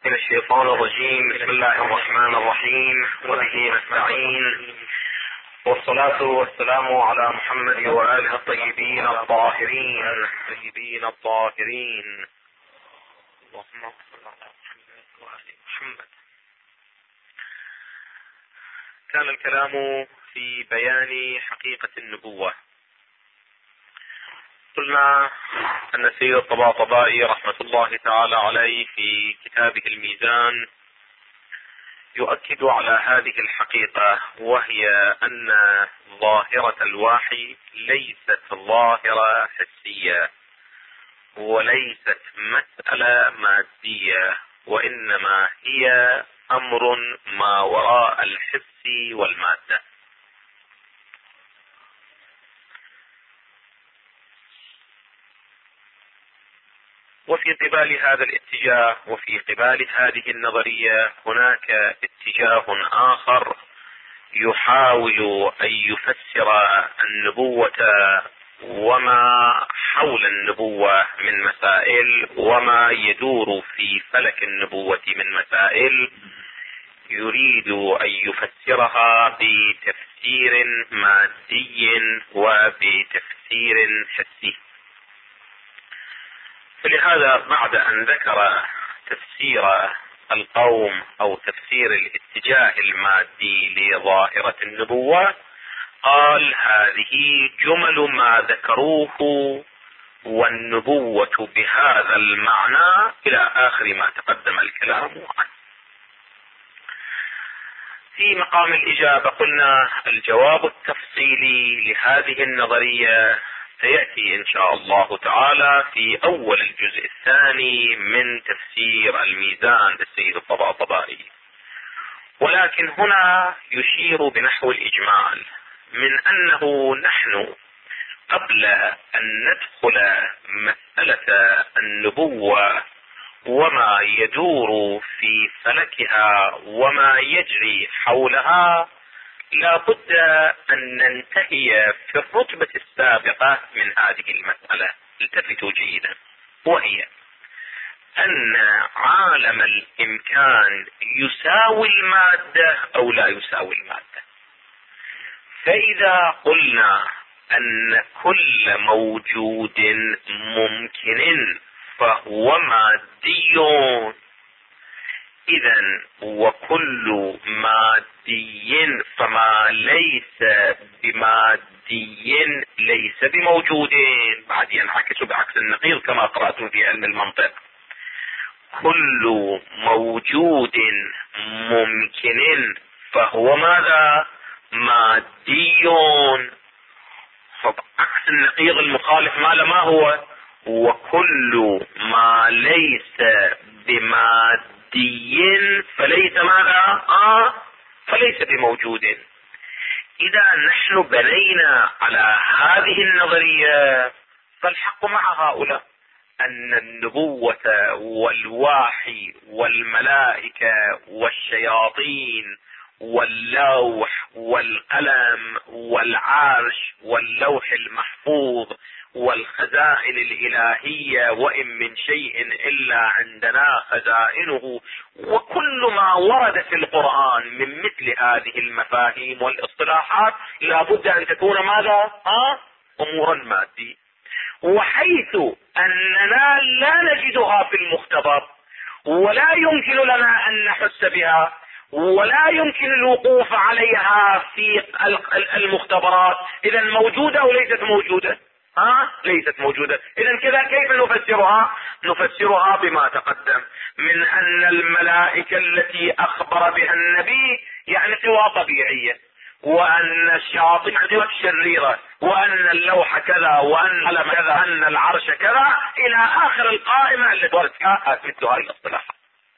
من الشيطان الرجيم. بسم الله الرحمن الرحيم، وبه نستعين، والصلاة والسلام على محمد وآله الطيبين الطاهرين. اللهم صل على محمد وآل محمد. كان الكلام في بيان حقيقة النبوة. قلنا أن سيد الطباطبائي رحمة الله تعالى عليه في كتابه الميزان يؤكد على هذه الحقيقة، وهي أن ظاهرة الوحي ليست ظاهرة حسية وليست مسألة مادية، وإنما هي أمر ما وراء الحس والمادة. وفي قبال هذا الاتجاه وفي قبال هذه النظرية هناك اتجاه آخر يحاول أن يفسر النبوة وما حول النبوة من مسائل وما يدور في فلك النبوة من مسائل، يريد أن يفسرها بتفسير مادي وبتفسير حسي. فلهذا بعد أن ذكر تفسير القوم أو تفسير الاتجاه المادي لظاهرة النبوة، قال هذه جمل ما ذكروه والنبوة بهذا المعنى إلى آخر ما تقدم الكلام عنه. في مقام الإجابة قلنا الجواب التفصيلي لهذه النظرية سيأتي إن شاء الله تعالى في أول الجزء الثاني من تفسير الميزان للسيد الطباطبائي، ولكن هنا يشير بنحو الإجمال من أنه نحن قبل أن ندخل مسألة النبوة وما يدور في فلكها وما يجري حولها، لا بد أن ننتهي في الرتبة السابقة من هذه المسألة. التفتوا جيدا، وهي أن عالم الإمكان يساوي المادة أو لا يساوي المادة. فإذا قلنا أن كل موجود ممكن فهو مادي، إذن وكل مادي فما ليس بمادي ليس بموجود. بعد ينعكس بعكس النقيض كما قرأتم في علم المنطق. كل موجود ممكن فهو ماذا؟ مادي. فعكس النقيض المخالف ما هو؟ وكل ما ليس بمادي فليس ماذا؟ فليس بموجود. إذا نحن بنينا على هذه النظرية فالحق مع هؤلاء أن النبوة والوحي والملائكة والشياطين واللوح والقلم والعرش واللوح المحفوظ والخزائن الإلهية وإن من شيء إلا عندنا خزائنه، وكل ما ورد في القرآن من مثل هذه المفاهيم والاصطلاحات لا بد أن تكون ماذا؟ أمورا مادية. وحيث أننا لا نجدها في المختبر ولا يمكن لنا أن نحس بها ولا يمكن الوقوف عليها في المختبرات، إذا موجودة أو ليست موجودة؟ ليست موجودة. إذا كذا كيف نفسرها؟ نفسرها بما تقدم من أن الملائكة التي أخبر بها النبي يعني قوى طبيعية، وأن الشياطين قوى شريرة، وأن اللوح كذا، وأن القلم كذا، أن العرش كذا، إلى آخر القائمة التي وردت فيها مثل هذه الاصطلاحات.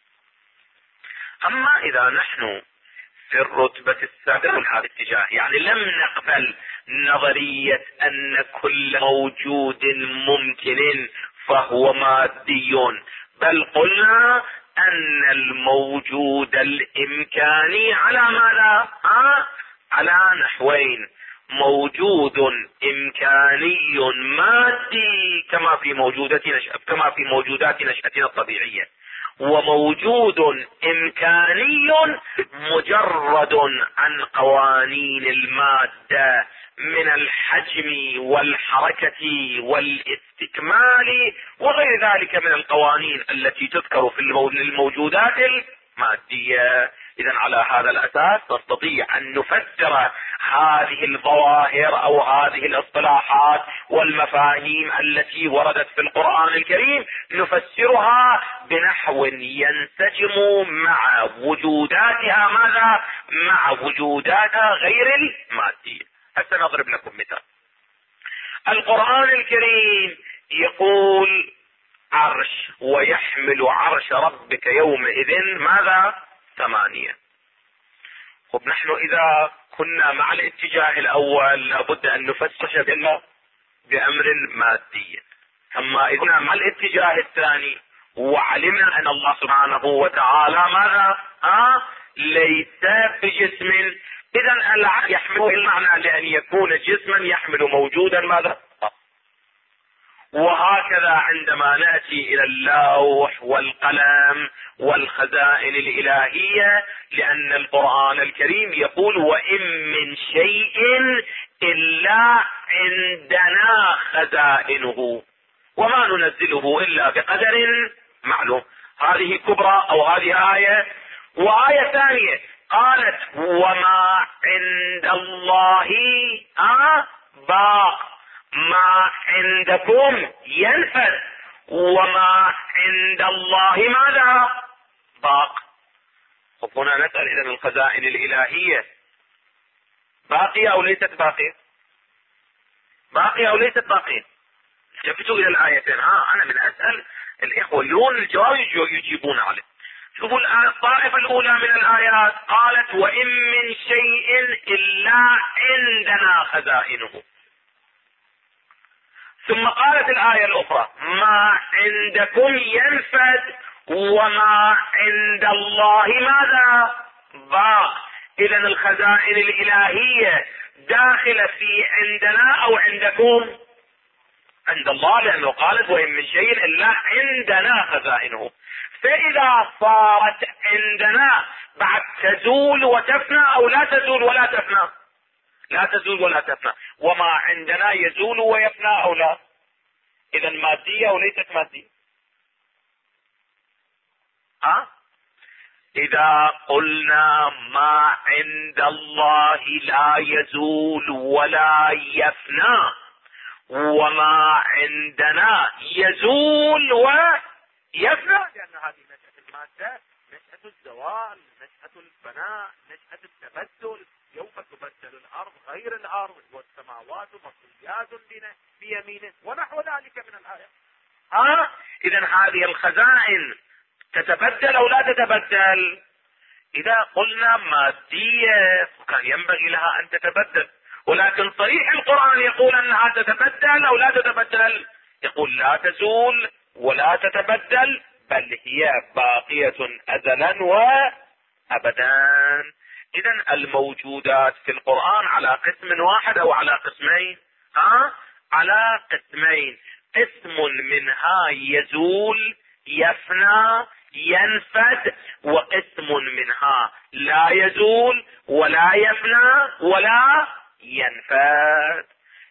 أما إذا نحن في الرتبة السابقة من هذا الاتجاه، يعني لم نقبل نظرية أن كل موجود ممكن فهو مادي، بل قلنا أن الموجود الإمكاني على ماذا؟ على نحوين: موجود إمكاني مادي كما في موجودات نشأتنا الطبيعية، وموجود إمكاني مجرد عن قوانين المادة من الحجم والحركة والاستكمال وغير ذلك من القوانين التي تذكر في الموجودات المادية. إذن على هذا الأساس نستطيع أن نفسر هذه الظواهر أو هذه الاصطلاحات والمفاهيم التي وردت في القرآن الكريم، نفسرها بنحو ينسجم مع وجوداتها ماذا؟ مع وجوداتها غير المادية. حتى نضرب لكم مثال. القرآن الكريم يقول عرش، ويحمل عرش ربك يومئذ ماذا؟ 8. خب نحن إذا كنا مع الاتجاه الأول لابد أن نفسر بأمر مادي، أما إذا كنا مع الاتجاه الثاني وعلمنا أن الله سبحانه وتعالى ماذا؟ ليس بجسم، إذا العقل يحمل المعنى لأن يكون جسما يحمل موجودا ماذا؟ وهكذا عندما نأتي إلى اللوح والقلم والخزائن الإلهية، لأن القرآن الكريم يقول وإن من شيء إلا عندنا خزائنه وما ننزله إلا بقدر معلوم. هذه كبرى أو هذه آية. وآية ثانية قالت وما عند الله باق، ما عندكم ينفد وما عند الله ماذا؟ باق. هنا نسأل إذن الخزائن الإلهية باقية أو ليست باقية؟ باقية أو ليست باقية؟ التفتوا إلى الآيتين. أنا من أسأل الإخوة اليوم الجواب يجيبون عليه. شوفوا الطائفة الأولى من الآيات قالت وإن من شيء إلا عندنا خزائنه، ثم قالت الآية الأخرى ما عندكم ينفد وما عند الله ماذا؟ باق. إذن الخزائن الإلهية داخلة في عندنا أو عندكم؟ عند الله، لأنه قالت وإن من شيء إلا عندنا خزائنه. فإذا صارت عندنا بعد تزول وتفنى أو لا تزول ولا تفنى؟ لا تزول ولا تفنى. وما عندنا يزول ويفنى أو لا؟ إذا مادية أو ليست مادية؟ إذا قلنا ما عند الله لا يزول ولا يفنى وما عندنا يزول ويفنى، لأن هذه نشأة المادة، نشأة الزوال، نشأة الفناء، نشأة التبدل. يوم تبدل الأرض غير الأرض والسماوات مطويات بيمينه ونحو ذلك من الآية. إذن هذه الخزائن تتبدل أو لا تتبدل؟ إذا قلنا مادية كان ينبغي لها أن تتبدل، ولكن صريح القرآن يقول أنها تتبدل أو لا تتبدل؟ يقول لا تزول ولا تتبدل، بل هي باقية أزلا وأبدا. إذن الموجودات في القرآن على قسم واحد أو على قسمين؟ على قسمين. قسم منها يزول يفنى ينفد، وقسم منها لا يزول ولا يفنى ولا ينفد.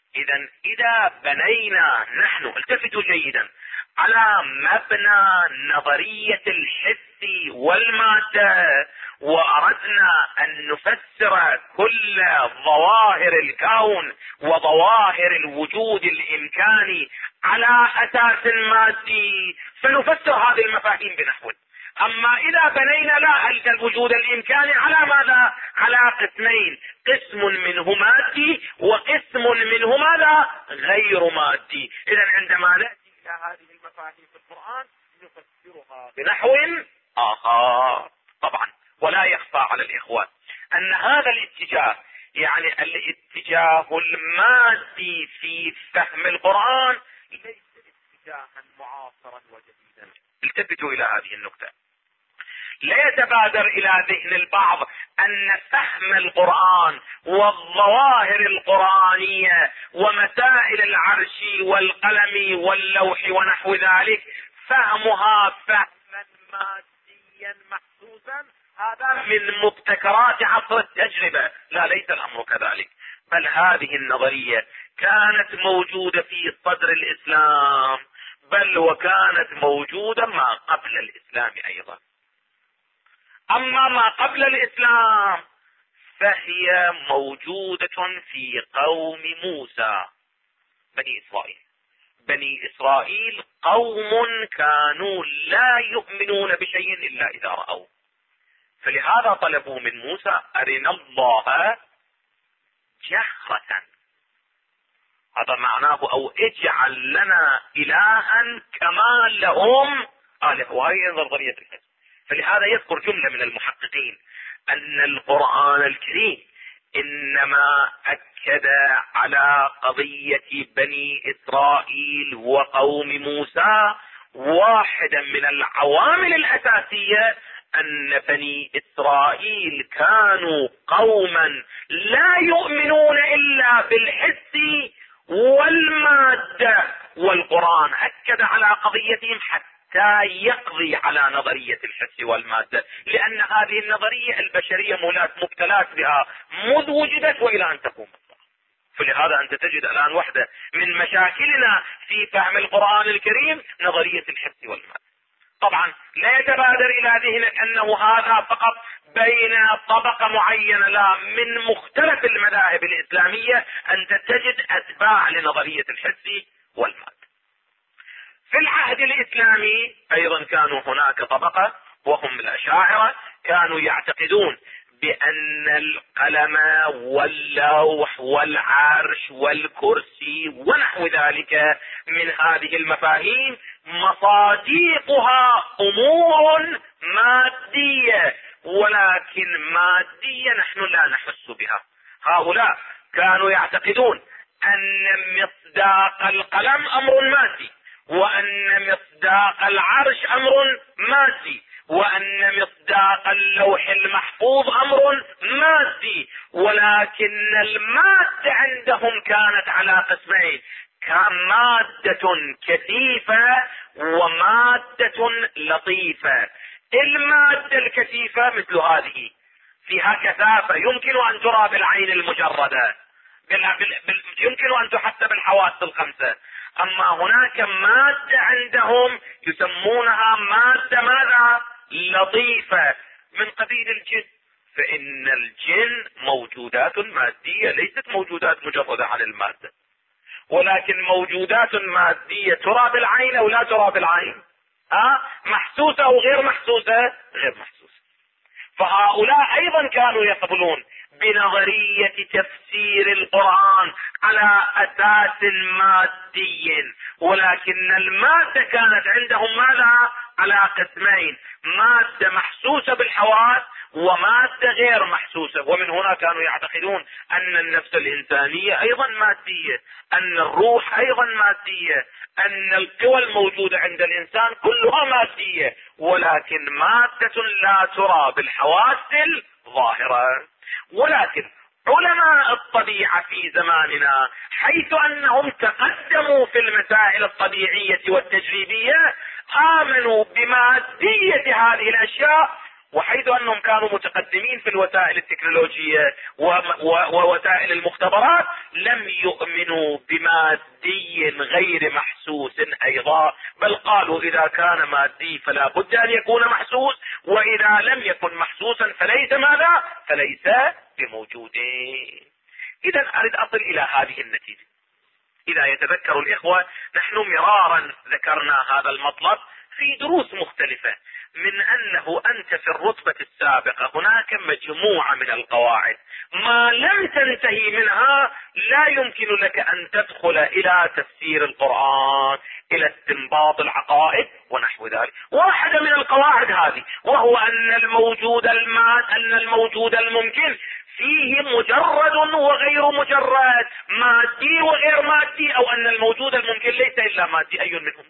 إذا بنينا نحن، التفتوا جيدا، على مبنى نظرية الحس والمادة وأردنا أن نفسر كل ظواهر الكون وظواهر الوجود الإمكاني على أساس مادي، فنفسر هذه المفاهيم بنحو. أما إذا بنينا لا الوجود الإمكاني على ماذا؟ على قسمين، قسم منه مادي وقسم منه ماذا؟ غير مادي. إذن عندما نأتي إلى هذه المفاهيم في القرآن نفسرها بنحو آخر. طبعا ولا يخفى على الإخوان أن هذا الاتجاه، يعني الاتجاه المادي في فهم القرآن، ليس اتجاها معاصرا وجديدا. التفتوا إلى هذه النقطة. لا يتبادر إلى ذهن البعض أن فهم القرآن والظواهر القرآنية ومسائل العرش والقلم واللوح ونحو ذلك فهمها فهما ماديا محسوسا، هذا من مبتكرات عصر التجربة. لا، ليس الامر كذلك، بل هذه النظرية كانت موجودة في صدر الاسلام، بل وكانت موجودة ما قبل الاسلام ايضا. اما ما قبل الاسلام فهي موجودة في قوم موسى، بني اسرائيل. بني اسرائيل قوم كانوا لا يؤمنون بشيء الا اذا رأوا، فلهذا طلبوا من موسى ارنا الله جهرة، هذا معناه او اجعل لنا الها كما لهم آلهة، وهي نظرية الحزب. فلهذا يذكر جملة من المحققين ان القرآن الكريم انما اكد على قضية بني اسرائيل وقوم موسى واحدا من العوامل الاساسية، ان بني اسرائيل كانوا قوما لا يؤمنون الا بالحس والمادة، والقرآن اكد على قضيتهم حتى يقضي على نظرية الحس والمادة، لان هذه النظرية البشرية مبتلات بها منذ وجدت والى ان تقوم الساعة. فلهذا انت تجد الان واحدة من مشاكلنا في فهم القرآن الكريم نظرية الحس والمادة. طبعا لا يتبادر الى ذهنك انه هذا فقط بين طبقة معينة، لا، من مختلف المذاهب الاسلامية انت تجد اتباع لنظرية الحس والمادة. في العهد الاسلامي ايضا كانوا هناك طبقة وهم الاشاعرة، كانوا يعتقدون بان القلم واللوح والعرش والكرسي ونحو ذلك من هذه المفاهيم مصادقها امور مادية، ولكن مادية نحن لا نحس بها. هؤلاء كانوا يعتقدون ان مصداق القلم امر مادي، وان مصداق العرش امر مادي، وان مصداق اللوح المحفوظ امر مادي، ولكن المادة عندهم كانت على قسمين، كان مادة كثيفة ومادة لطيفة. المادة الكثيفة مثل هذه فيها كثافة يمكن ان ترى بالعين المجردة، يمكن ان تحس بالحواس الخمسة. اما هناك مادة عندهم يسمونها مادة ماذا؟ لطيفة، من قبيل الجن. فان الجن موجودات مادية ليست موجودات مجردة عن المادة، ولكن موجودات مادية ترى بالعين او لا ترى بالعين، محسوسة او غير محسوسة؟ غير محسوسة. فهؤلاء ايضا كانوا يقبلون بنظرية تفسير القرآن على اساس مادي، ولكن المادة كانت عندهم ماذا؟ على قسمين، مادة محسوسة بالحواس ومادة غير محسوسة. ومن هنا كانوا يعتقدون ان النفس الانسانية ايضا مادية، ان الروح ايضا مادية، ان القوى الموجودة عند الانسان كلها مادية، ولكن مادة لا ترى بالحواس الظاهرة. ولكن علماء الطبيعة في زماننا حيث انهم تقدموا في المسائل الطبيعية والتجريبية امنوا بمادية هذه الاشياء، وحيث انهم كانوا متقدمين في الوسائل التكنولوجية ووسائل المختبرات لم يؤمنوا بمادي غير محسوس ايضا، بل قالوا اذا كان مادي فلا بد ان يكون محسوس، واذا لم يكن محسوسا فليس ماذا؟ فليس بموجود. اذا اريد اصل الى هذه النتيجة. اذا يتذكر الاخوة نحن مرارا ذكرنا هذا المطلب في دروس مختلفة، من انه انت في الرتبة السابقة هناك مجموعة من القواعد ما لم تنتهي منها لا يمكن لك ان تدخل الى تفسير القرآن، الى استنباط العقائد ونحو ذلك. واحدة من القواعد هذه وهو ان الموجود الممكن فيه مجرد وغير مجرد، مادي وغير مادي، او ان الموجود الممكن ليس الا مادي. اي منهم؟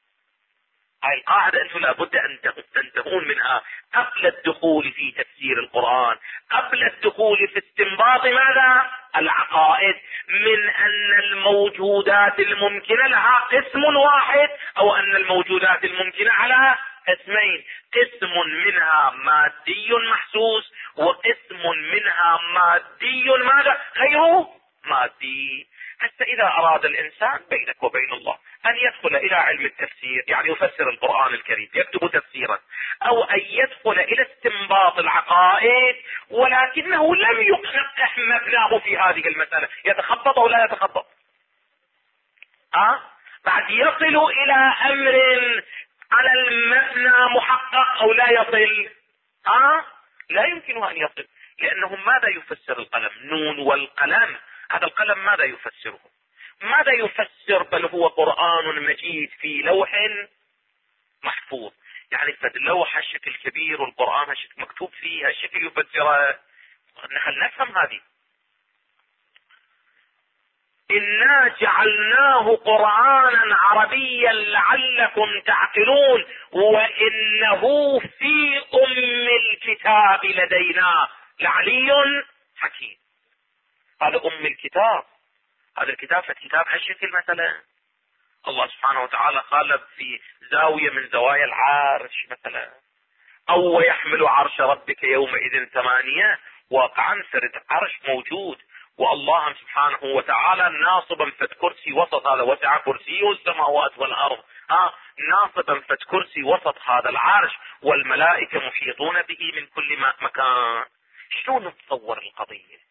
هاي القاعدة انتم لابد ان تنتهون منها قبل الدخول في تفسير القرآن، قبل الدخول في استنباط ماذا؟ العقائد، من ان الموجودات الممكنة لها قسم واحد، او ان الموجودات الممكنة على قسمين، قسم منها مادي محسوس، وقسم منها مادي ماذا؟ غير مادي. حتى إذا أراد الإنسان بينك وبين الله أن يدخل إلى علم التفسير، يعني يفسر القرآن الكريم، يكتب تفسيرا، أو أن يدخل إلى استنباط العقائد، ولكنه لم يقنح مبناه في هذه المسألة، يتخبط أو لا يتخبط؟ بعد يصل إلى أمر على المبنى محقق أو لا يصل؟ لا يمكن أن يصل، لأنه ماذا يفسر القلم؟ نون والقلم، هذا القلم ماذا يفسره؟ ماذا يفسر؟ بل هو قرآن مجيد في لوح محفوظ. يعني اللوح هالشكل كبير والقرآن هالشكل مكتوب فيه هالشكل يفسره. نحن نفهم هذه. إنا جعلناه قرآنا عربيا لعلكم تعقلون وإنه في أم الكتاب لدينا لعلي حكيم. هذا أم الكتاب، هذا الكتاب فكتاب هالشكل مثلا. الله سبحانه وتعالى قال في زاوية من زوايا العرش مثلا، أو يحمل عرش ربك يومئذ 8. واقعا فرد عرش موجود، والله سبحانه وتعالى ناصبا فد كرسي وسط، هذا وسع كرسيه السماوات والأرض، ناصبا فد كرسي وسط هذا العرش، والملائكة محيطون به من كل مكان. شلون نتصور القضية؟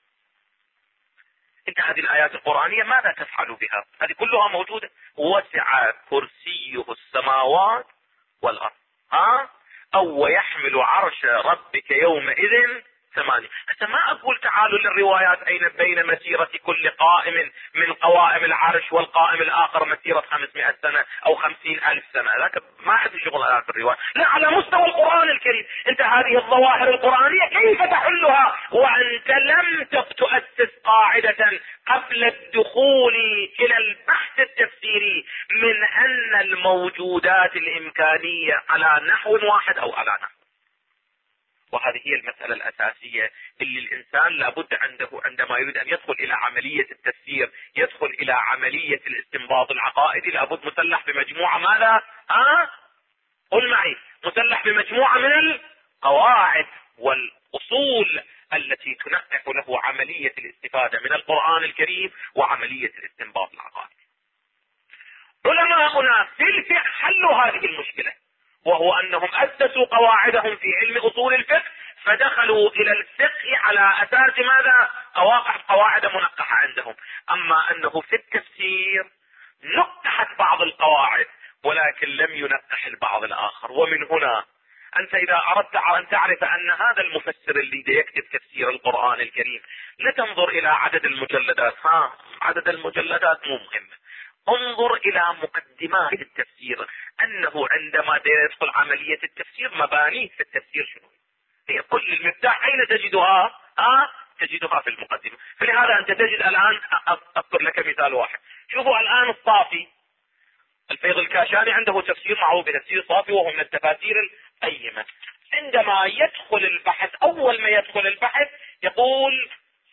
انت هذه الآيات القرآنية ماذا تفعل بها؟ هذه كلها موجودة. وسع كرسيه السماوات والأرض، أو يحمل عرش ربك يومئذ 8. حتى ما أقول تعالوا للروايات أين بين مسيرة كل قائم من قوائم العرش والقائم الآخر مسيرة 500 سنة أو 50,000 سنة، ذاك ما عندي شغل الآن في الرواية. لا، على مستوى القرآن الكريم أنت هذه الظواهر القرآنية كيف تحلها وأنت لم تؤسس قاعدة قبل الدخول إلى البحث التفسيري من أن الموجودات الإمكانية على نحو واحد أو على نحو. وهذه هي المسألة الأساسية اللي الإنسان لابد عنده عندما يريد أن يدخل إلى عملية التفسير، يدخل إلى عملية الاستنباط العقائدي، لابد مسلح بمجموعة ماذا؟ قل معي، مسلح بمجموعة من القواعد والأصول التي تنقح له عملية الاستفادة من القرآن الكريم وعملية الاستنباط العقائدي. علماؤنا في الفقه حلوا هذه المشكلة، وهو أنهم أسسوا قواعدهم في علم أصول الفقه، فدخلوا إلى الفقه على أساس ماذا؟ قواعد منقحة عندهم. أما أنه في التفسير نقحت بعض القواعد ولكن لم ينقح البعض الآخر. ومن هنا أنت إذا أردت أن تعرف أن هذا المفسر اللي يكتب تفسير القرآن الكريم، لا تنظر إلى عدد المجلدات، عدد المجلدات مو مهم، انظر إلى مقدمات التفسير، أنه عندما يدخل عملية التفسير مبانيه في التفسير شنو هي؟ كل المفتاح أين تجدها؟ تجدها في المقدمة. فلهذا أنت تجد الآن، أذكر لك مثال واحد. شوفوا الآن الصافي، الفيض الكاشاني عنده تفسير معروف بتفسير صافي وهو من التفاسير القيمة. عندما يدخل البحث، أول ما يدخل البحث يقول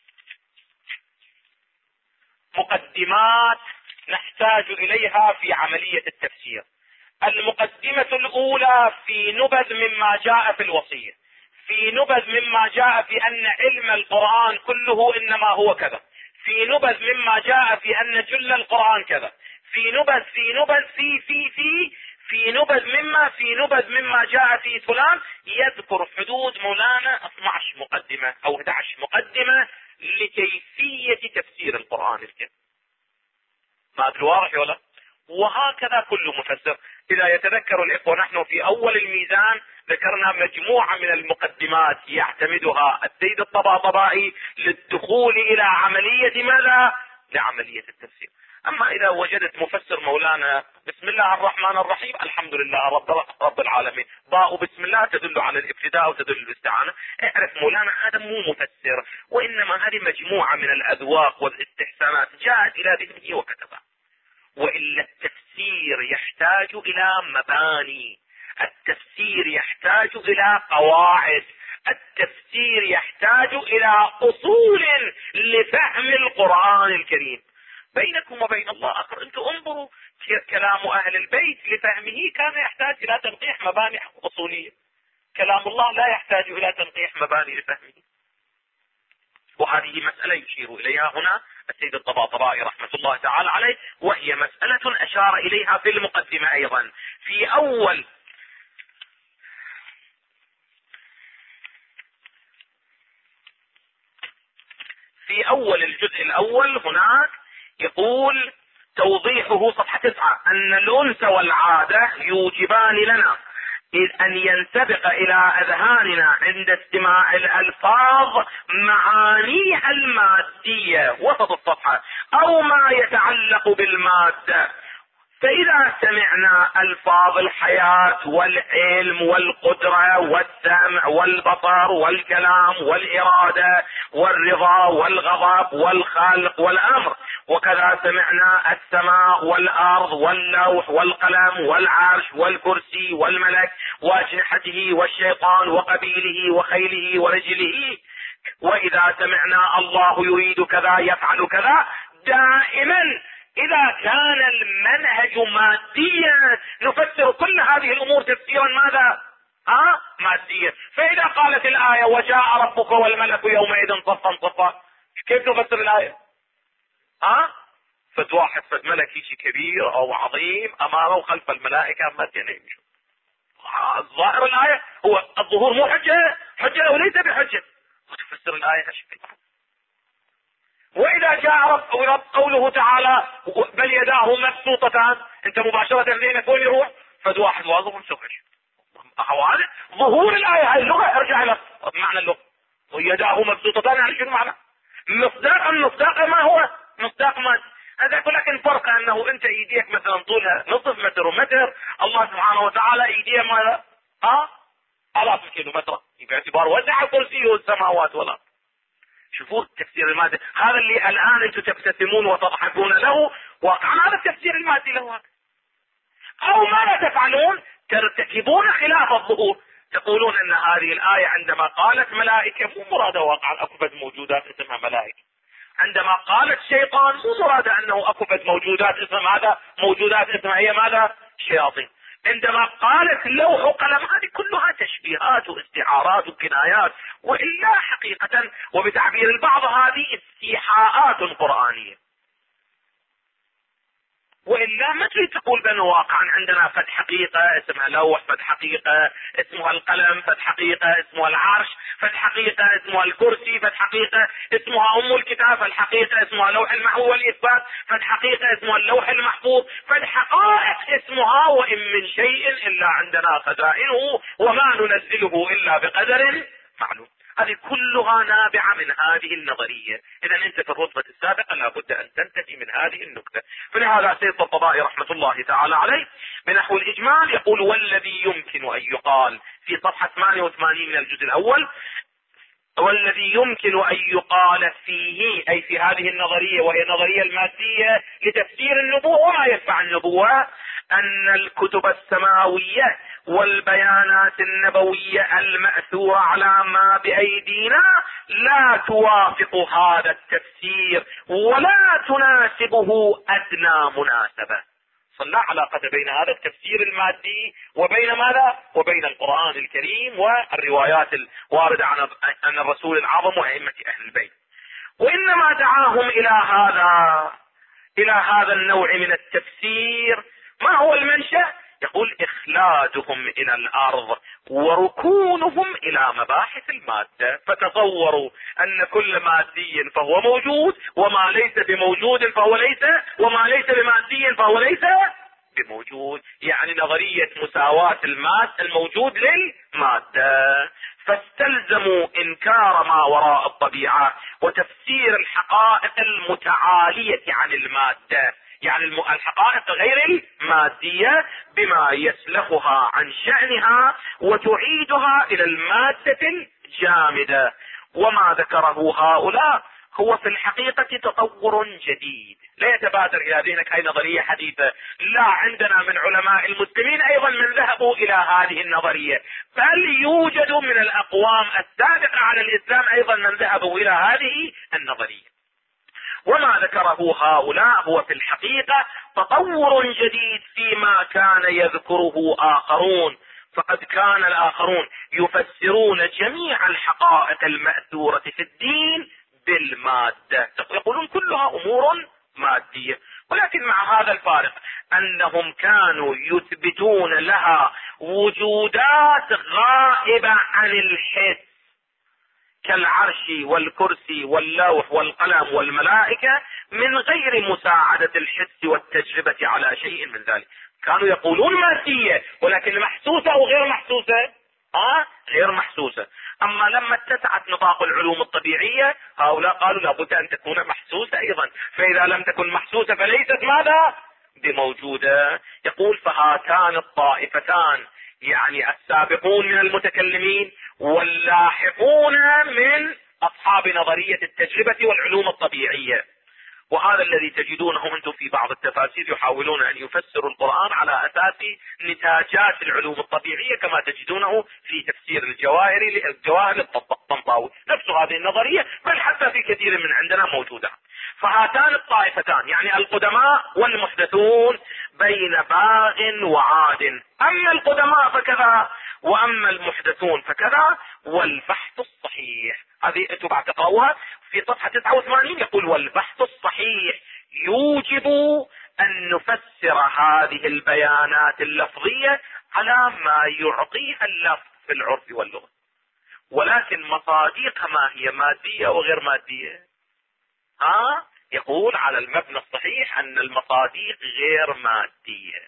مقدمات نحتاج إليها في عملية التفسير. المقدمة الأولى في نبذ مما جاء في الوصية، في نبذ مما جاء في أن علم القرآن كله إنما هو كذا، في نبذ مما جاء في أن جل القرآن كذا، في نبذ في نبذ في في في في نبذ مما جاء في فلان. يذكر حدود مولانا 12 مقدمة أو 11 مقدمة لكيفية تفسير القرآن الكريم. ما أدري واضح ولا؟ وهكذا كل مفسر. إذا يتذكر الإخوة، نحن في أول الميزان ذكرنا مجموعة من المقدمات يعتمدها السيد الطباطبائي للدخول إلى عملية ماذا؟ لعملية التفسير. أما إذا وجدت مفسر مولانا بسم الله الرحمن الرحيم، الحمد لله رب العالمين، باء بسم الله تدل على الابتداء وتدل الاستعانة، اعرف مولانا هذا مو مفسر، وإنما هذه مجموعة من الأذواق والاستحسانات جاءت إلى ذهنه وكتبها. وإلا التفسير يحتاج إلى مباني، التفسير يحتاج إلى قواعد، التفسير يحتاج إلى أصول لفهم القرآن الكريم. بينكم وبين الله أخر، أنتم انظروا كلام أهل البيت لفهمه كان يحتاج إلى تنقيح مباني أصولية، كلام الله لا يحتاج إلى تنقيح مباني لفهمه. وهذه مسألة يشير إليها هنا السيد الطباطبائي رحمة الله تعالى عليه، وهي مسألة أشار إليها في المقدمة أيضا. في أول الجزء الأول هناك يقول توضيحه صفحة 9 أن الأنس والعادة يوجبان لنا أن ينسبق إلى أذهاننا عند استماع الألفاظ معانيها المادية وسط الصفحة أو ما يتعلق بالمادة. فإذا سمعنا ألفاظ الحياة والعلم والقدرة والسمع والبصر والكلام والإرادة والرضا والغضب والخلق والأمر، وكذا سمعنا السماء والأرض واللوح والقلم والعرش والكرسي والملك وأجنحته والشيطان وقبيله وخيله ورجله، وإذا سمعنا الله يريد كذا يفعل كذا، دائما إذا كان المنهج ماديا نفسر كل هذه الأمور تفسيرا ماذا؟ ماديا. فإذا قالت الآية وجاء ربك والملك يومئذ صفا صفا، كيف نفسر الآية؟ فد واحد فد ملك شيء كبير أو عظيم أمامه وخلف الملائكة ماديا يمشون. ظاهر الآية هو الظهور مو حجة وليس بحجة، وتفسر الآية أشبه. وإذا جاء رب قوله تعالى بل يداه مبسوطتان، انت مباشرة ذهنك وين يروح؟ فد واحد واظف مسوحش. هذا ظهور الآية، هاي اللغة ارجع إلى معنى اللغة، ويداه مبسوطتان يعني شنو معنى؟ المصداق ما هو؟ مصداق مادي. هذا يقول لك الفرق انه انت ايديك مثلا طولها نصف متر ومتر، الله سبحانه وتعالى ايديه ماذا؟ آلاف كيلومتر، باعتبار وسع كرسيه السماوات والارض. شوفوا التفسير المادي هذا اللي الان انتم تبتسمون وتضحكون له، واقعا هذا التفسير المادي له. او ماذا تفعلون؟ ترتكبون خلاف الظهور، تقولون ان هذه الآية عندما قالت ملائكة مو مرادة واقعا اكبد موجودات اسمها ملائكة، عندما قالت شيطان مو مرادة انه اكبد موجودات اسمها ماذا؟ موجودات اسمها هي ماذا؟ شياطين. عندما قالت لوح وقلم هذه كلها تشبيهات واستعارات وكنايات، وإلا حقيقة وبتعبير البعض هذه استيحاءات قرآنية، وإلا ما تريد تقول بأنه واقعا عندنا فد حقيقة اسمها لوح، فد حقيقة اسمها القلم، فد حقيقة اسمها العرش، فد حقيقة اسمها الكرسي، فد حقيقة اسمها أم الكتاب، فد حقيقة اسمها لوح المحفوظ والإثبات، فد حقيقة اسمها اللوح المحفوظ، فد حقائق اسمها وإن من شيء إلا عندنا خزائنه وما ننزله إلا بقدر معلوم. هذه كلها نابعة من هذه النظرية. إذا أنت في الرتبة السابقة لابد أن تنتهي من هذه النكتة. فلهذا سيد الطبائي رحمة الله تعالى عليه بنحو الإجمال يقول والذي يمكن أن يقال في صفحة 88 من الجزء الأول، والذي يمكن أن يقال فيه أي في هذه النظرية وهي النظرية المادية لتفسير النبوة وما يتبع النبوة، أن الكتب السماوية والبيانات النبوية المأثورة على ما بأيدينا لا توافق هذا التفسير ولا تناسبه أدنى مناسبة. فلا علاقة بين هذا التفسير المادي وبين ماذا؟ وبين القرآن الكريم والروايات الواردة عن الرسول العظم وأئمة أهل البيت، وإنما دعاهم إلى هذا النوع من التفسير. ما هو المنشأ؟ يقول إخلادهم إلى الأرض وركونهم إلى مباحث المادة. فتصوروا أن كل مادي فهو موجود وما ليس بموجود فهو ليس، وما ليس بمادي فهو ليس بموجود، يعني نظرية مساواة الموجود للمادة. فاستلزموا إنكار ما وراء الطبيعة وتفسير الحقائق المتعالية عن المادة، يعني الحقائق غير المادية بما يسلخها عن شأنها وتعيدها إلى المادة الجامدة. وما ذكره هؤلاء هو في الحقيقة تطور جديد لا يتبادر إلى ذهنك هاي نظرية حديثة، لا، عندنا من علماء المسلمين أيضا من ذهبوا إلى هذه النظرية، بل يوجد من الأقوام السابقة على الإسلام أيضا من ذهبوا إلى هذه النظرية. وما ذكره هؤلاء هو في الحقيقة تطور جديد فيما كان يذكره آخرون، فقد كان الآخرون يفسرون جميع الحقائق المأثورة في الدين بالمادة، يقولون كلها أمور مادية، ولكن مع هذا الفارق أنهم كانوا يثبتون لها وجودات غائبة عن الحس كالعرش والكرسي واللوح والقلم والملائكة من غير مساعدة الحس والتجربة على شيء من ذلك. كانوا يقولون مادية ولكن محسوسة او غير محسوسة؟ غير محسوسة. اما لما اتسعت نطاق العلوم الطبيعية هؤلاء قالوا لابد ان تكون محسوسة ايضا، فاذا لم تكن محسوسة فليست ماذا؟ بموجودة. يقول فهاتان الطائفتان يعني السابقون من المتكلمين واللاحقون من اصحاب نظرية التجربة والعلوم الطبيعية، وهذا الذي تجدونه انتم في بعض التفاسير يحاولون ان يفسروا القرآن على اساس نتاجات العلوم الطبيعية كما تجدونه في تفسير الجواهر الطنطاوي، نفس هذه النظرية بل حتى في كثير من عندنا موجودة. فهاتان الطائفتان يعني القدماء والمحدثون بين باغ وعاد، اما القدماء فكذا واما المحدثون فكذا، والبحث الصحيح هذه انتم بعد تقرأوها في صفحة 89 يقول والبحث الصحيح يوجب ان نفسر هذه البيانات اللفظية على ما يعطيها اللفظ في العرف واللغة، ولكن مصاديقها ما هي مادية وغير مادية؟ يقول على المبنى الصحيح ان المصاديق غير مادية.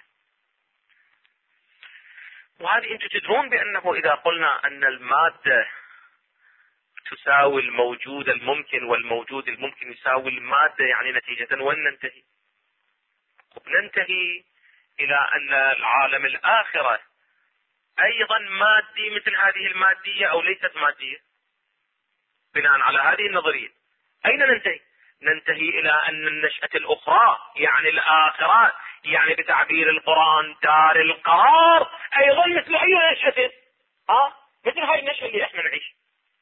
وهذه انتم تدرون بانه اذا قلنا ان المادة تساوي الموجود الممكن والموجود الممكن يساوي المادة، يعني نتيجة وين ننتهي؟ ننتهي الى ان العالم الاخرة ايضا مادي مثل هذه المادية او ليست مادية. بناء على هذه النظرية اين ننتهي؟ ننتهي الى ان النشأة الاخرى يعني الاخرة، يعني بتعبير القرآن دار القرار، ايضا مثل اي نشأة، مثل هاي النشأة اللي احنا نعيش.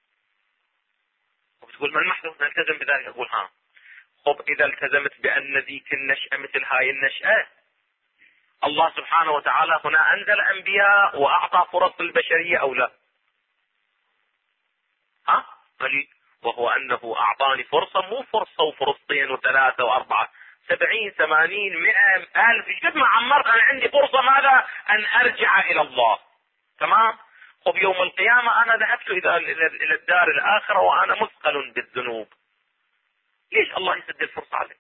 وبتقول من محدث نلتزم بذلك؟ اقول خب اذا التزمت بان ذيك النشأة مثل هاي النشأة، الله سبحانه وتعالى هنا انزل انبياء واعطى فرص للبشرية او لا؟ وهو انه اعطاني فرصة، مو فرصة وفرصتين وثلاثة واربعة، 70 80 100 1000، قد ما عمرت انا عندي فرصة ماذا؟ ان ارجع الى الله. تمام. خب يوم القيامة انا ذهبت الى الدار الاخرة وانا مثقل بالذنوب، ليش الله يسد الفرصة علي؟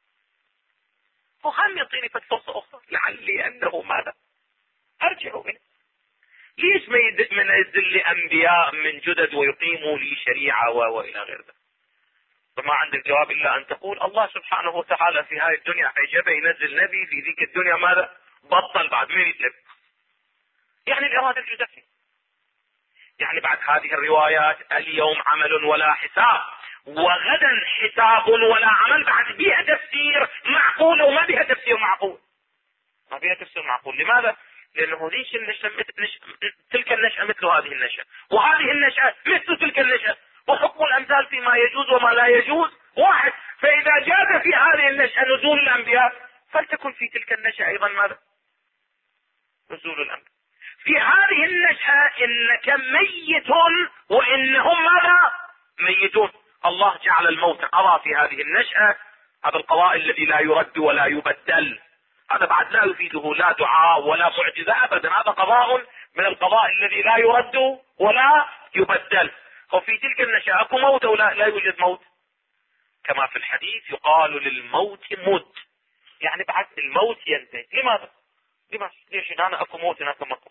وهم يعطيني فرصة اخرى لعلي انه ماذا؟ ارجع اليه. ليش ما ينزل لي انبياء من جدد ويقيموا لي شريعة والى غير ذلك؟ فما عندك جواب الا ان تقول الله سبحانه وتعالى في هاي الدنيا حجبه ينزل نبي، في ذيك الدنيا ماذا؟ بطل بعد مين يتلب؟ يعني الارادة الجزئية. يعني بعد هذه الروايات اليوم عمل ولا حساب، وغدا حساب ولا عمل، بعد بيها تفسير معقول وما بيها تفسير معقول. ما بيها تفسير معقول. لماذا؟ لانه ليش تلك النشأة مثل هذه النشأة، وهذه النشأة مثل تلك النشأة، وحكم الامثال فيما يجوز وما لا يجوز واحد. فاذا جاز في هذه النشأة نزول الانبياء فلتكن في تلك النشأة ايضا ماذا؟ نزول الانبياء. في هذه النشأة انك ميت وانهم ماذا؟ ميتون. الله جعل الموت قضى في هذه النشأة، هذا القضاء الذي لا يرد ولا يبدل، هذا بعد لا يفيده لا دعاء ولا معجزة ابدا، هذا قضاء من القضاء الذي لا يرد ولا يبدل. وفي تلك النشأة اكو موت او لا يوجد موت؟ كما في الحديث يقال للموت مت، يعني بعد الموت ينتهي. لماذا؟ ليش هنا اكو موت هناك مكو؟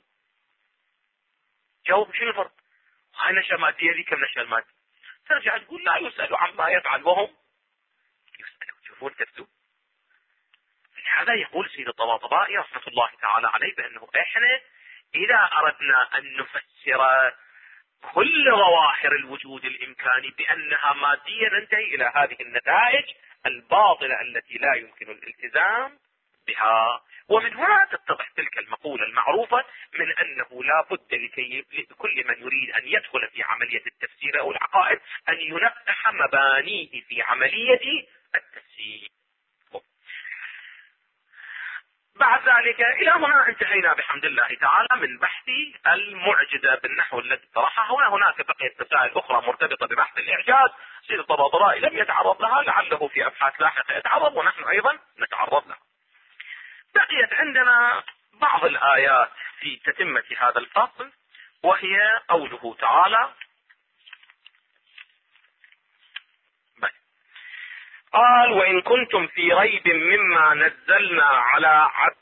جاوب شنو الفرق؟ هاي نشأة مادية ذيك النشأة المادية. ترجع تقول لا يسأل عما يفعل وهم يسألون. شوفون تكتب. هذا يقول سيد الطباطبائي رحمة الله تعالى عليه بأنه احنا اذا اردنا ان نفسر كل ظواهر الوجود الامكاني بانها مادية ننتهي الى هذه النتائج الباطلة التي لا يمكن الالتزام بها. ومن هنا تتضح تلك المقولة المعروفة من انه لا بد لكل من يريد ان يدخل في عملية التفسير او العقائد ان ينقح مبانيه في عملية التفسير. بعد ذلك إلى هنا انتهينا بحمد الله تعالى من بحث المعجزة بالنحو الذي طرحها. هناك بقيت مسائل أخرى مرتبطة ببحث الإعجاز سيد الطباطبائي لم يتعرض لها، لعله في أبحاث لاحقة يتعرض ونحن أيضا نتعرض لها. بقيت عندنا بعض الآيات في تتمة هذا الفصل، وهي قوله تعالى: قال: وإن كنتم في ريب مما نزلنا على عبد.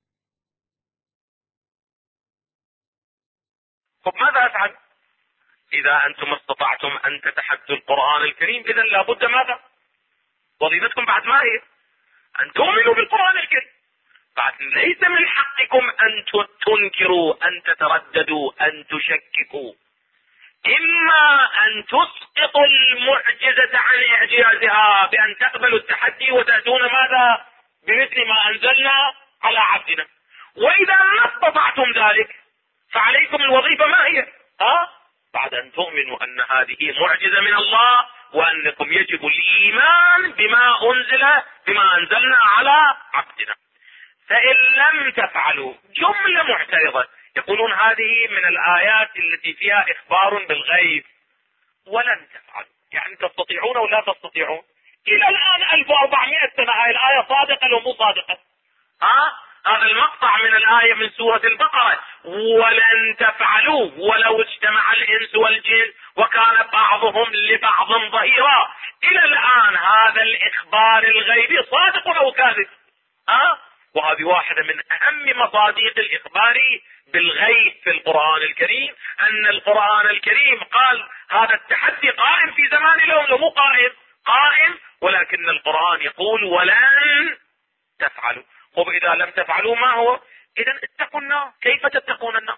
طب ماذا أفعل إذا أنتم استطعتم أن تتحدوا القرآن الكريم؟ إذن لابد ماذا؟ وظيفتكم بعد ما هي؟ أن تؤمنوا بالقرآن الكريم. بعد ليس من حقكم أن تنكروا، أن تترددوا، أن تشككوا. إما أن تسقطوا المعجزة عن إعجازها بأن تقبلوا التحدي وتأتون ماذا؟ بمثل ما أنزلنا على عبدنا. وإذا ما استطعتم ذلك فعليكم الوظيفة ما هي؟ بعد أن تؤمنوا أن هذه معجزة من الله وأنكم يجب الإيمان بما أنزلنا على عبدنا. فإن لم تفعلوا، جملة معترضة، يقولون هذه من الآيات التي فيها إخبار بالغيب. ولن تفعلوا يعني تستطيعون ولا تستطيعون؟ إلى الآن 1400 سنة هاي الآية صادقة لو مو صادقة؟ هذا المقطع من الآية من سورة البقرة: ولن تفعلوا ولو اجتمع الإنس والجن وكان بعضهم لبعض ظهيرا. إلى الآن هذا الإخبار الغيبي صادق أو كاذب؟ وهذه واحدة من أهم مصادق الإخبار بالغيب في القرآن الكريم، أن القرآن الكريم قال هذا التحدي قائم في زمان اليوم، لو مو قائم، ولكن القرآن يقول ولن تفعلوا. طب إذا لم تفعلوا ما هو؟ إذن اتقوا النار. كيف تتقون النار؟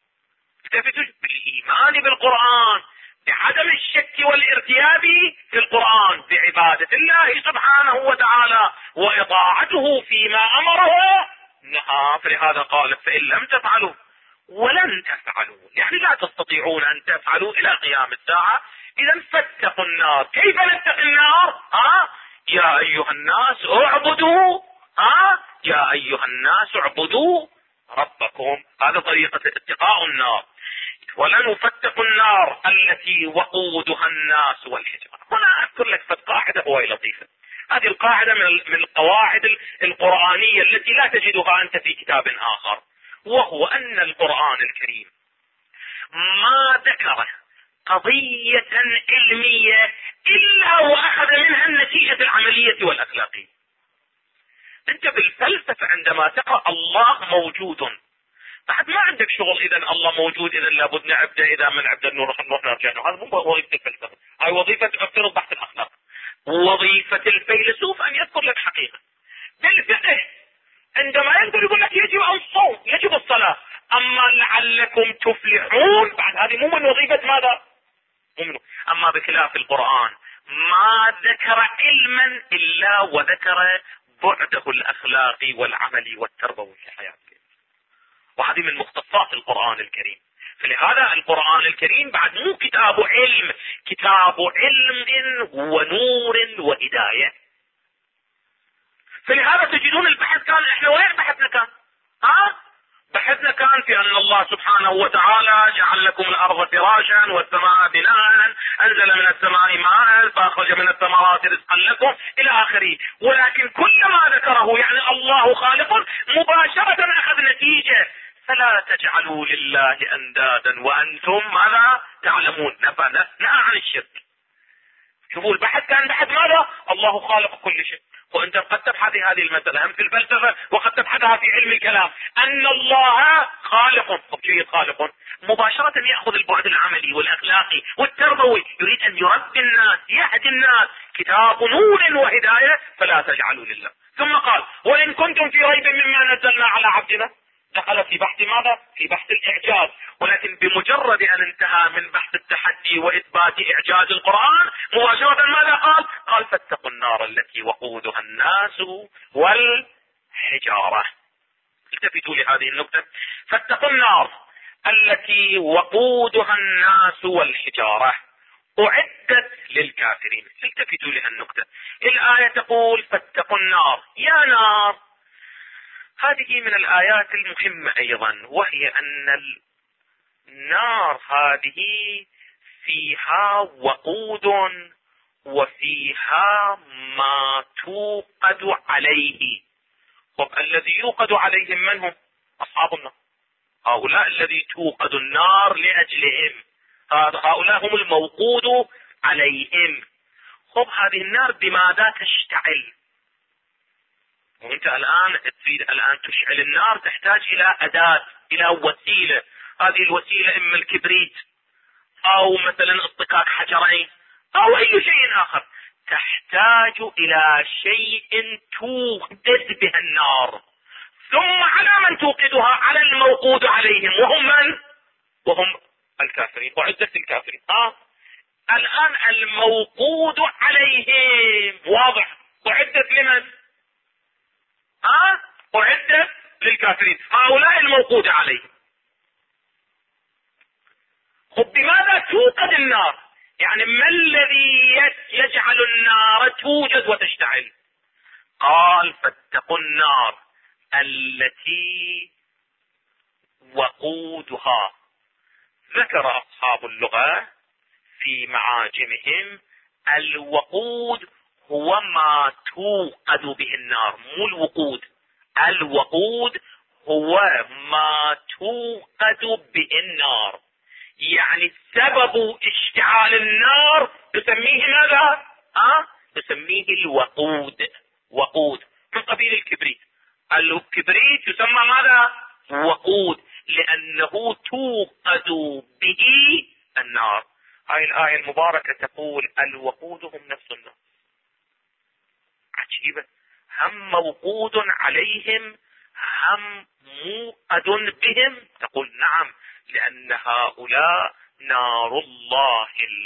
بالإيمان بالقرآن، بعدم الشك والارتياب في القرآن، بعبادة الله سبحانه وتعالى وإطاعته فيما أمره نهى. فلهذا قال: فإن لم تفعلوا ولن تفعلوا، يعني لا تستطيعون أن تفعلوا إلى قيام الساعة. إذن فاتقوا النار. كيف نتقي النار؟ يا أيها الناس اعبدوا يا أيها الناس اعبدوا ربكم. هذا طريقة اتقاء النار. ولن فاتقوا النار التي وقودها الناس والحجارة. هنا أذكر لك قاعدة هواي لطيفة. هذه القاعدة من القواعد القرآنية التي لا تجدها أنت في كتاب آخر، وهو أن القرآن الكريم ما ذكر قضية علمية إلا وأخذ منها النتيجة العملية والأخلاقية. أنت بالفلسفة عندما تقرأ الله موجود، بعد ما عندك شغل. إذا الله موجود، إذا لابد نعبده، إذا ما نعبده نروح نرجع. هذا مو وظيفة الفلسفة، هاي وظيفة افترض بحث الأخلاق. وظيفة الفيلسوف أن يذكر لك حقيقة. بالفقه عندما يقدر يقول لك يجب الصوم، يجب الصلاة، أما لعلكم تفلحون، بعد هذه مو من وظيفة ماذا؟ أما بخلاف القرآن ما ذكر علما إلا وذكر بعده الأخلاقي والعملي والتربوي في حياته، وهذه من مختصات القرآن الكريم. فلهذا القرآن الكريم بعد مو كتاب علم، كتاب علم ونور وهداية. فلهذا تجدون البحث كان، احنا وين بحثنا كان؟ بحثنا كان في أن الله سبحانه وتعالى جعل لكم الأرض فراشا والسماء بناء، أنزل من السماء ماء فأخرج من الثمرات رزقا لكم إلى آخره. ولكن كل ما ذكره يعني الله خالق، مباشرة أخذ نتيجة: فلا تجعلوا لله أندادا وأنتم ماذا تعلمون. نهى عن الشرك. شوفوا البحث كان بحث ماذا؟ الله خالق كل شيء. وانت قد تبحث هذه المسألة هم في الفلسفة وقد تبحثها في علم الكلام، أن الله خالق. طب خالق مباشرة يأخذ البعد العملي والأخلاقي والتربوي، يريد أن يربي الناس، يهدي الناس، كتاب نور وهداية، فلا تجعلوا لله. ثم قال: وإن كنتم في ريب مما نزلنا على عبدنا. دخل في بحث ماذا؟ في بحث الإعجاز. ولكن بمجرد أن انتهى من بحث التحدي وإثبات إعجاز القرآن مباشرة ماذا قال؟ قال: فاتقوا النار التي وقودها الناس والحجارة. التفتوا لهذه النقطة: فاتقوا النار التي وقودها الناس والحجارة. أعدت للكافرين. التفتوا لهالنقطة. الآية تقول فاتقوا النار. يا نار، هذه من الآيات المهمة أيضا، وهي أن النار هذه فيها وقود وفيها ما توقد عليه. طب الذي يوقد عليهم من هم؟ أصحاب النار، هؤلاء الذي توقد النار لأجلهم، هؤلاء هم الموقود عليهم. خب هذه النار بماذا تشتعل؟ وانت الآن تريد الآن تشعل النار، تحتاج إلى أداة، إلى وسيلة. هذه الوسيلة إما الكبريت أو مثلا اصطكاك حجرين أو أي شيء آخر. تحتاج إلى شيء توقد به النار. ثم على من توقدها؟ على الموقود عليهم، وهم من؟ وهم الكافرين. وعدت الكافرين. الآن الموقود عليهم واضح. وعدت لمن؟ وعدت للكافرين، هؤلاء الموقود عليهم. خب بماذا توقد النار؟ يعني ما الذي يجعل النار توجد وتشتعل؟ قال فاتقوا النار التي وقودها. ذكر أصحاب اللغة في معاجمهم الوقود هو ما توقد به النار، مو الوقود. الوقود هو ما توقد به النار، يعني سبب اشتعال النار تسميه ماذا؟ تسميه الوقود. وقود من قبيل الكبريت. الكبريت يسمى ماذا؟ وقود، لأنه توقد به النار. هاي الآية المباركة تقول الوقود هم نفس النار. عجيبة، هم موقود عليهم هم موقد بهم. تقول نعم، لأن هؤلاء نار الله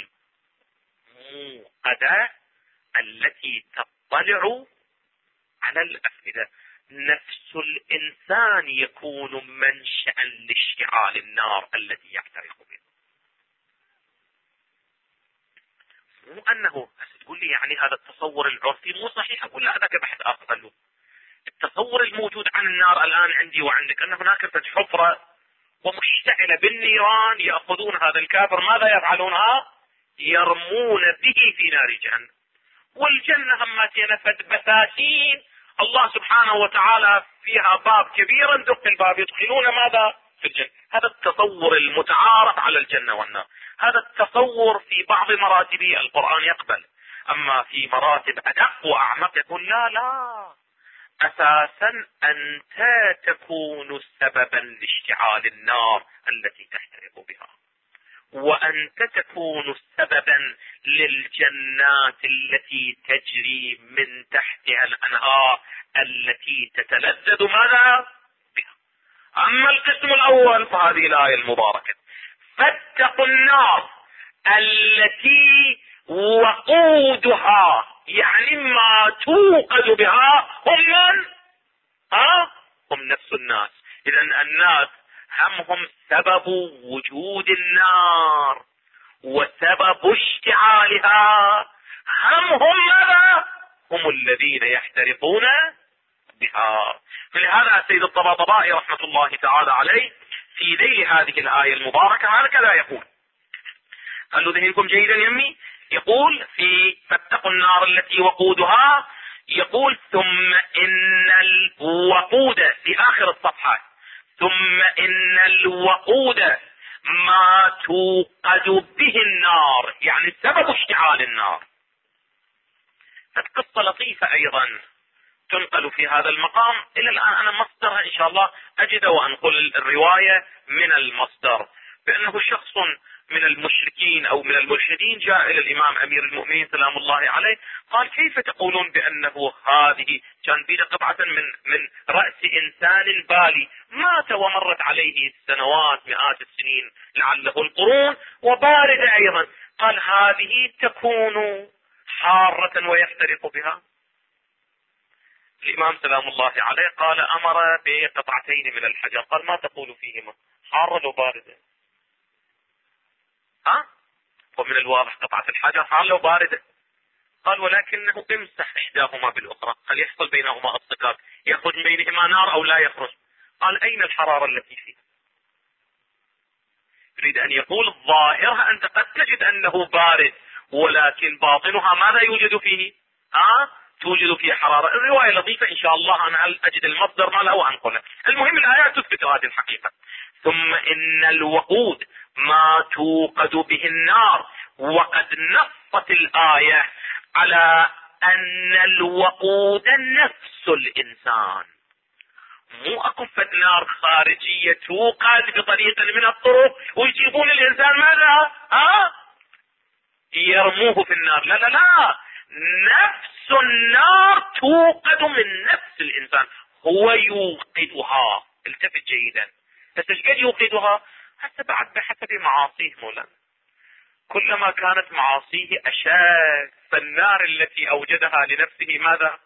الموقدة التي تطلع على الأفئدة. نفس الإنسان يكون منشأ لاشتعال النار التي يحترق بها. مو أنه تقول لي يعني هذا التصور العرفي مو صحيح، أقول لا، هذا بحث آخر له. التصور الموجود عن النار الآن عندي وعندك أن هناك حفرة ومشتعلة بالنيران، يأخذون هذا الكافر ماذا يفعلونها؟ يرمون به في نار جهنم. والجنة هم تنفد بساتين الله سبحانه وتعالى فيها باب كبير، دق الباب يدخلون ماذا؟ في الجنة. هذا التصور المتعارف على الجنة والنار. هذا التصور في بعض مراتبه القرآن يقبل، أما في مراتب أدق وأعمق يقول لا، أساسا أنت تكون سببا لاشتعال النار التي تحترق بها، وأنت تكون سببا للجنات التي تجري من تحتها الأنهار التي تتلذذ ماذا بها. أما القسم الأول فهذه الآية المباركة فاتقوا النار التي وقودها، يعني ما توقد بها هم من؟ هم نفس الناس. إذا الناس هم سبب وجود النار وسبب اشتعالها، هم ماذا؟ هم الذين يحترقون بها. فلهذا السيد الطباطبائي رحمة الله تعالى عليه في ذيل هذه الآية المباركة هكذا يقول. قالوا ذهنكم جيدا يمي. يقول في فاتقوا النار التي وقودها، يقول ثم إن الوقود في آخر الصفحة، ثم إن الوقود ما توقد به النار، يعني سبب اشتعال النار. قصة لطيفة أيضا تنقل في هذا المقام. إلى الآن أنا مصدرها إن شاء الله أجد وأنقل الرواية من المصدر، بأنه شخص من المشركين أو من الملحدين جاء إلى الإمام أمير المؤمنين سلام الله عليه، قال كيف تقولون بأنه هذه كان بيد قطعة من رأس إنسان بالي مات ومرت عليه السنوات مئات السنين لعله القرون وباردة أيضا، قال هذه تكون حارة ويحترق بها. الإمام سلام الله عليه قال أمر بقطعتين من الحجر، قال ما تقول فيهما حارة وباردة؟ ومن الواضح قطعة الحجر قال له باردة. قال ولكنه امسح احداهما بالاخرى، هل يحصل بينهما اصطكاك، يخرج بينهما نار او لا يخرج؟ قال اين الحرارة التي فيه؟ يريد ان يقول ظاهرها انت قد تجد انه بارد، ولكن باطنها ماذا يوجد فيه؟ توجد فيه حرارة. الرواية لطيفة ان شاء الله، انا اجد المصدر مالها وانقلها. المهم الايات تثبت هذه الحقيقة. ثم ان الوقود ما توقد به النار، وقد نصت الآية على ان الوقود نفس الانسان، مو اكو فد نار خارجية توقد بطريقة من الطرق ويجيبون الانسان ماذا؟ يرموه في النار. لا لا لا، نفس النار توقد من نفس الانسان، هو يوقدها. التفت جيدا، بس ايش قد يوقدها؟ حتى بعد بحسب معاصيه مولانا، كلما كانت معاصيه اشد فالنار التي اوجدها لنفسه ماذا؟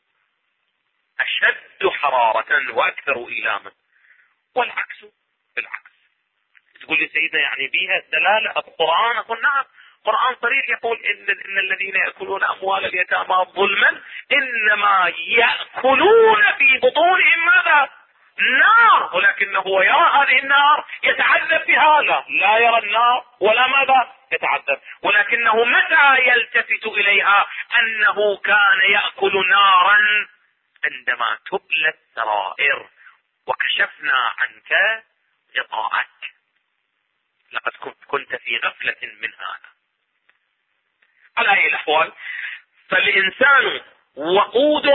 اشد حرارة واكثر ايلاما. والعكس بالعكس. تقول لي سيدنا يعني بيها دلالة القرآن؟ اقول نعم، القرآن صريح يقول ان الذين يأكلون اموال اليتامى ظلما انما يأكلون في بطونهم ماذا؟ نار، ولكنه يرى هذه النار يتعذب بها. لا يرى النار ولا ماذا يتعذب، ولكنه متى يلتفت اليها انه كان يأكل نارا عندما تبلى السرائر وكشفنا عنك غطاءك، لقد كنت في غفلة من هذا. على اي الاحوال، فالانسان وقود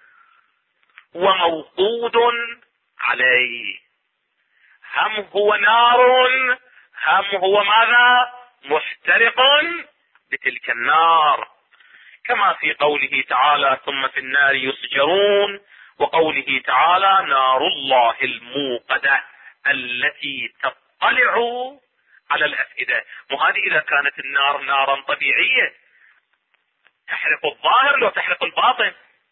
وموقود عليه، هم هو نار هم هو ماذا؟ محترق بتلك النار، كما في قوله تعالى ثم في النار يسجرون، وقوله تعالى نار الله الموقدة التي تطلع على الأفئدة. وهذه إذا كانت النار نارا طبيعية تحرق الظاهر لو تحرق الباطن.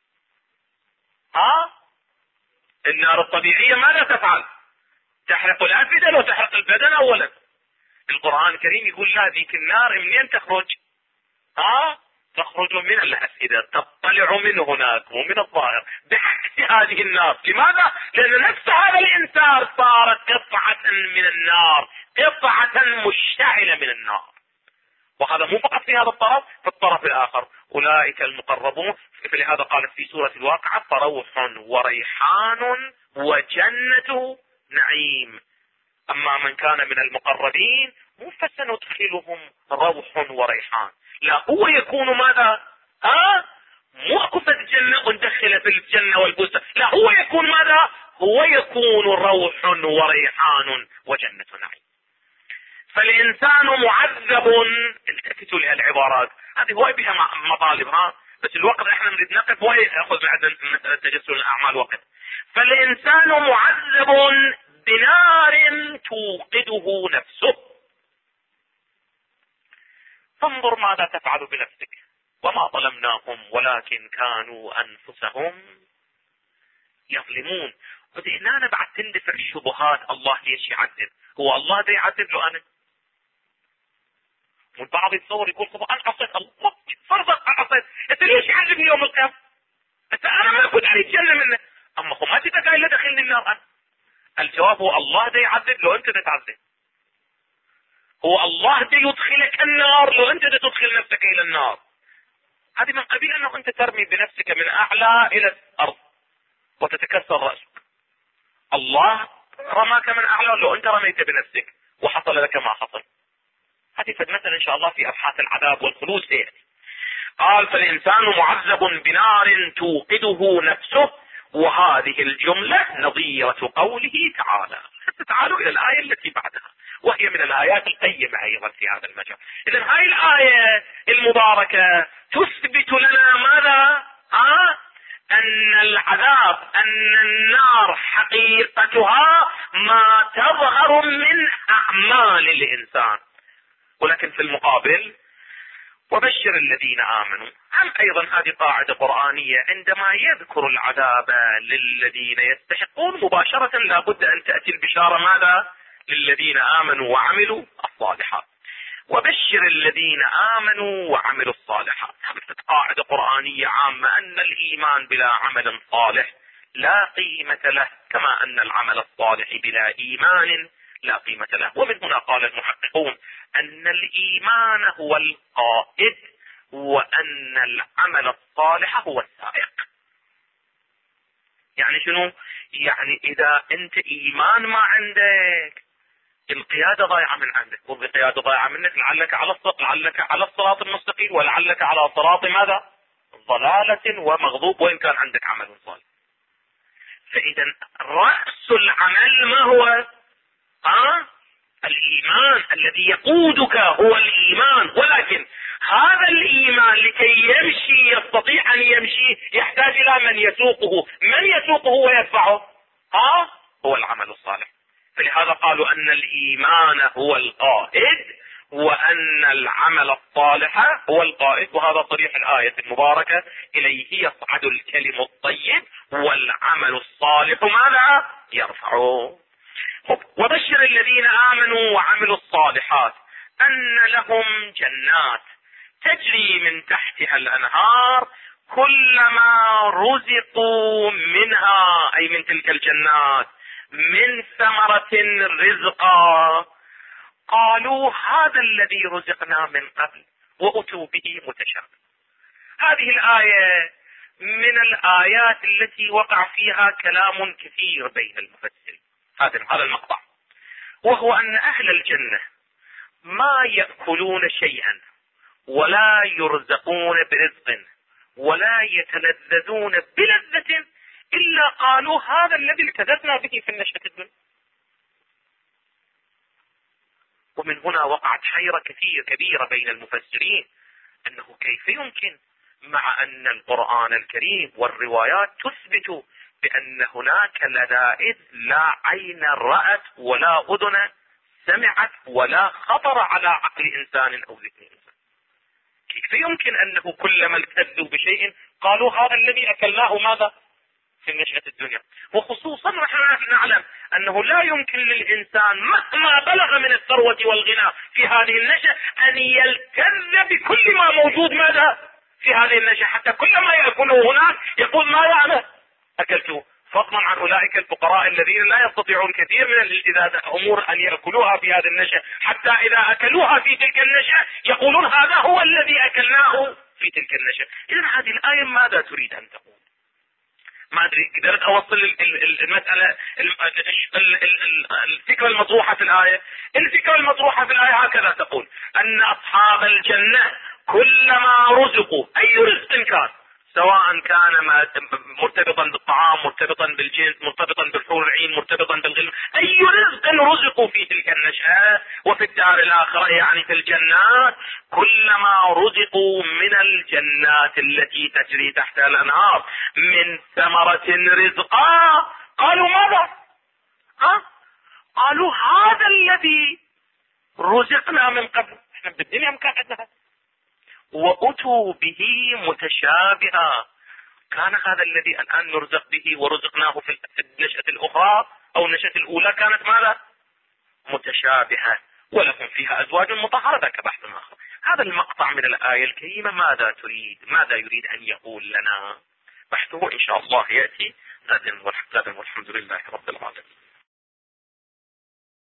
النار الطبيعية ماذا تفعل؟ تحرق الأفئدة لو تحرق البدن أولا. القرآن الكريم يقول لا، ذيك النار منين تخرج؟ تخرج من الأفئدة، تطلع من هناك ومن الظاهر بعكس هذه النار. لماذا؟ لأن نفس هذا الإنسان صارت قطعة من النار، قطعة مشتعلة من النار. وهذا مو فقط في هذا الطرف، في الطرف الآخر أولئك المقربون. فلهذا قالت في سورة الواقعة فروح وريحان وجنة نعيم. أما من كان من المقربين مو فسندخلهم روح وريحان، لا، هو يكون ماذا؟ مو اكو الجنة وندخله في الجنة والبستان، لا، هو يكون ماذا؟ هو يكون روح وريحان وجنة نعيم. فالإنسان معذب، التفتوا لهالعبارات هذه هواي بها مطالب، بس الوقت احنا نريد نقف هواي ياخذ بعد مسألة تجسد الأعمال وقت. فالإنسان معذب بنار توقده نفسه. فانظر ماذا تفعل بنفسك. وما ظلمناهم ولكن كانوا أنفسهم يظلمون. وهنا بعد تندفع الشبهات، الله ليش يعذب؟ هو الله ده يعذب له أنا؟ والبعض يتصور يقول طب أنا عصيت الله، فرضا عصيت، أنت ليش يعذبني يوم القيامة؟ أنا ما كنت على الجنة منه، أما ما تبقى إلا دخلني النار أنا. الجواب هو الله ده يعذب لو أنت تتعذب. هو الله ده يدخلك النار لو أنت تدخل نفسك إلى النار. هذه من قبيل أنه أنت ترمي بنفسك من أعلى إلى الأرض وتتكسر رأسك. الله رماك من أعلى لو أنت رميت بنفسك وحصل لك ما حصل. هذه مثلا إن شاء الله في أبحاث العذاب والخلود سيأتي. قال فالإنسان معذب بنار توقده نفسه. وهذه الجملة نظيرة قوله تعالى. تعالوا إلى الآية التي بعدها، وهي من الآيات القيمة أيضا في هذا المجال. إذن هاي الآية المباركة تثبت لنا ماذا؟ أن العذاب، أن النار حقيقتها ما تظهر من أعمال الإنسان. ولكن في المقابل وبشر الذين آمنوا، هم أيضا هذه قاعدة قرآنية، عندما يذكر العذاب للذين يستحقون مباشرة لابد أن تأتي البشارة ماذا؟ للذين آمنوا وعملوا الصالحات. وبشر الذين آمنوا وعملوا الصالحات. قاعدة قرآنية عامة أن الإيمان بلا عمل صالح لا قيمة له، كما أن العمل الصالح بلا إيمان لا قيمة له. ومن هنا قال المحققون أن الإيمان هو القائد وأن العمل الصالح هو السائق. يعني شنو؟ يعني إذا أنت إيمان ما عندك القيادة ضايعة من عندك، والقيادة ضايعة منك لعلك على الصراط المستقيم، ولعلك على صراط ماذا؟ ضلالة ومغضوب، وإن كان عندك عمل صالح. فإذا رأس العمل ما هو؟ الإيمان الذي يقودك هو الإيمان، ولكن هذا الإيمان لكي يمشي يستطيع أن يمشي يحتاج إلى من يسوقه. من يسوقه ويدفعه؟ هو العمل الصالح. فلهذا قالوا أن الإيمان هو القائد وأن العمل الصالح هو القائد، وهذا صريح الآية المباركة: إليه يصعد الكلم الطيب والعمل الصالح ماذا؟ يرفعه. وبشر الذين آمنوا وعملوا الصالحات أن لهم جنات تجري من تحتها الأنهار كلما رزقوا منها، أي من تلك الجنات، من ثمرة رزقا قالوا هذا الذي رزقنا من قبل وأتوا به متشابه. هذه الآية من الآيات التي وقع فيها كلام كثير بين المفسرين. هذا المقطع، وهو أن أهل الجنة ما يأكلون شيئا ولا يرزقون برزق ولا يتلذذون بلذة إلا قالوا هذا الذي التذذنا به في النشأة الدنيا. ومن هنا وقعت حيرة كبيرة بين المفسرين، أنه كيف يمكن مع أن القرآن الكريم والروايات تثبت بأن هناك لذائذ لا عين رأت ولا أذن سمعت ولا خطر على عقل إنسان أو ذهن إنسان، كيف يمكن أنه كلما التذوا بشيء قالوا هذا الذي أكلناه ماذا؟ في النشأة الدنيا. وخصوصا نحن نعلم أنه لا يمكن للإنسان مهما بلغ من الثروة والغنى في هذه النشأة أن يلتذ بكل ما موجود ماذا؟ في هذه النشأة، حتى كل ما يأكله هناك يقول ما أنا أكلته، فضلا عن أولئك الفقراء الذين لا يستطيعون كثير من الالتذاذ أمور أن يأكلوها في هذه النشأة، حتى إذا أكلوها في تلك النشأة يقولون هذا هو الذي أكلناه في تلك النشأة. إذن هذه الآية ماذا تريد أن تقول؟ ما أدري قدرت أوصل المسألة. الفكرة المطروحة في الآية، الفكرة المطروحة في الآية هكذا تقول: أن أصحاب الجنة كلما رزقوا، أي رزق كان، سواء كان مرتبطا بالطعام، مرتبطا بالجنس، مرتبطا بالحور العين، مرتبطا بالغلم، أي رزق رزقوا في تلك النشأة وفي الدار الآخرة يعني في الجنات، كلما رزقوا من الجنات التي تجري تحت الأنهار من ثمرة رزقا قالوا ماذا؟ قالوا هذا الذي رزقنا من قبل، احنا بالدنيا ما كان عندنا، وأتوا به متشابها. كان هذا الذي الآن نرزق به ورزقناه في النشأة الأخرى أو النشأة الأولى كانت ماذا؟ متشابهة، ولكم فيها أزواج مطهرة كبحث آخر. هذا المقطع من الآية الكريمة ماذا تريد؟ ماذا يريد أن يقول لنا؟ بحثه إن شاء الله يأتي غدا، والحمد لله رب العالمين.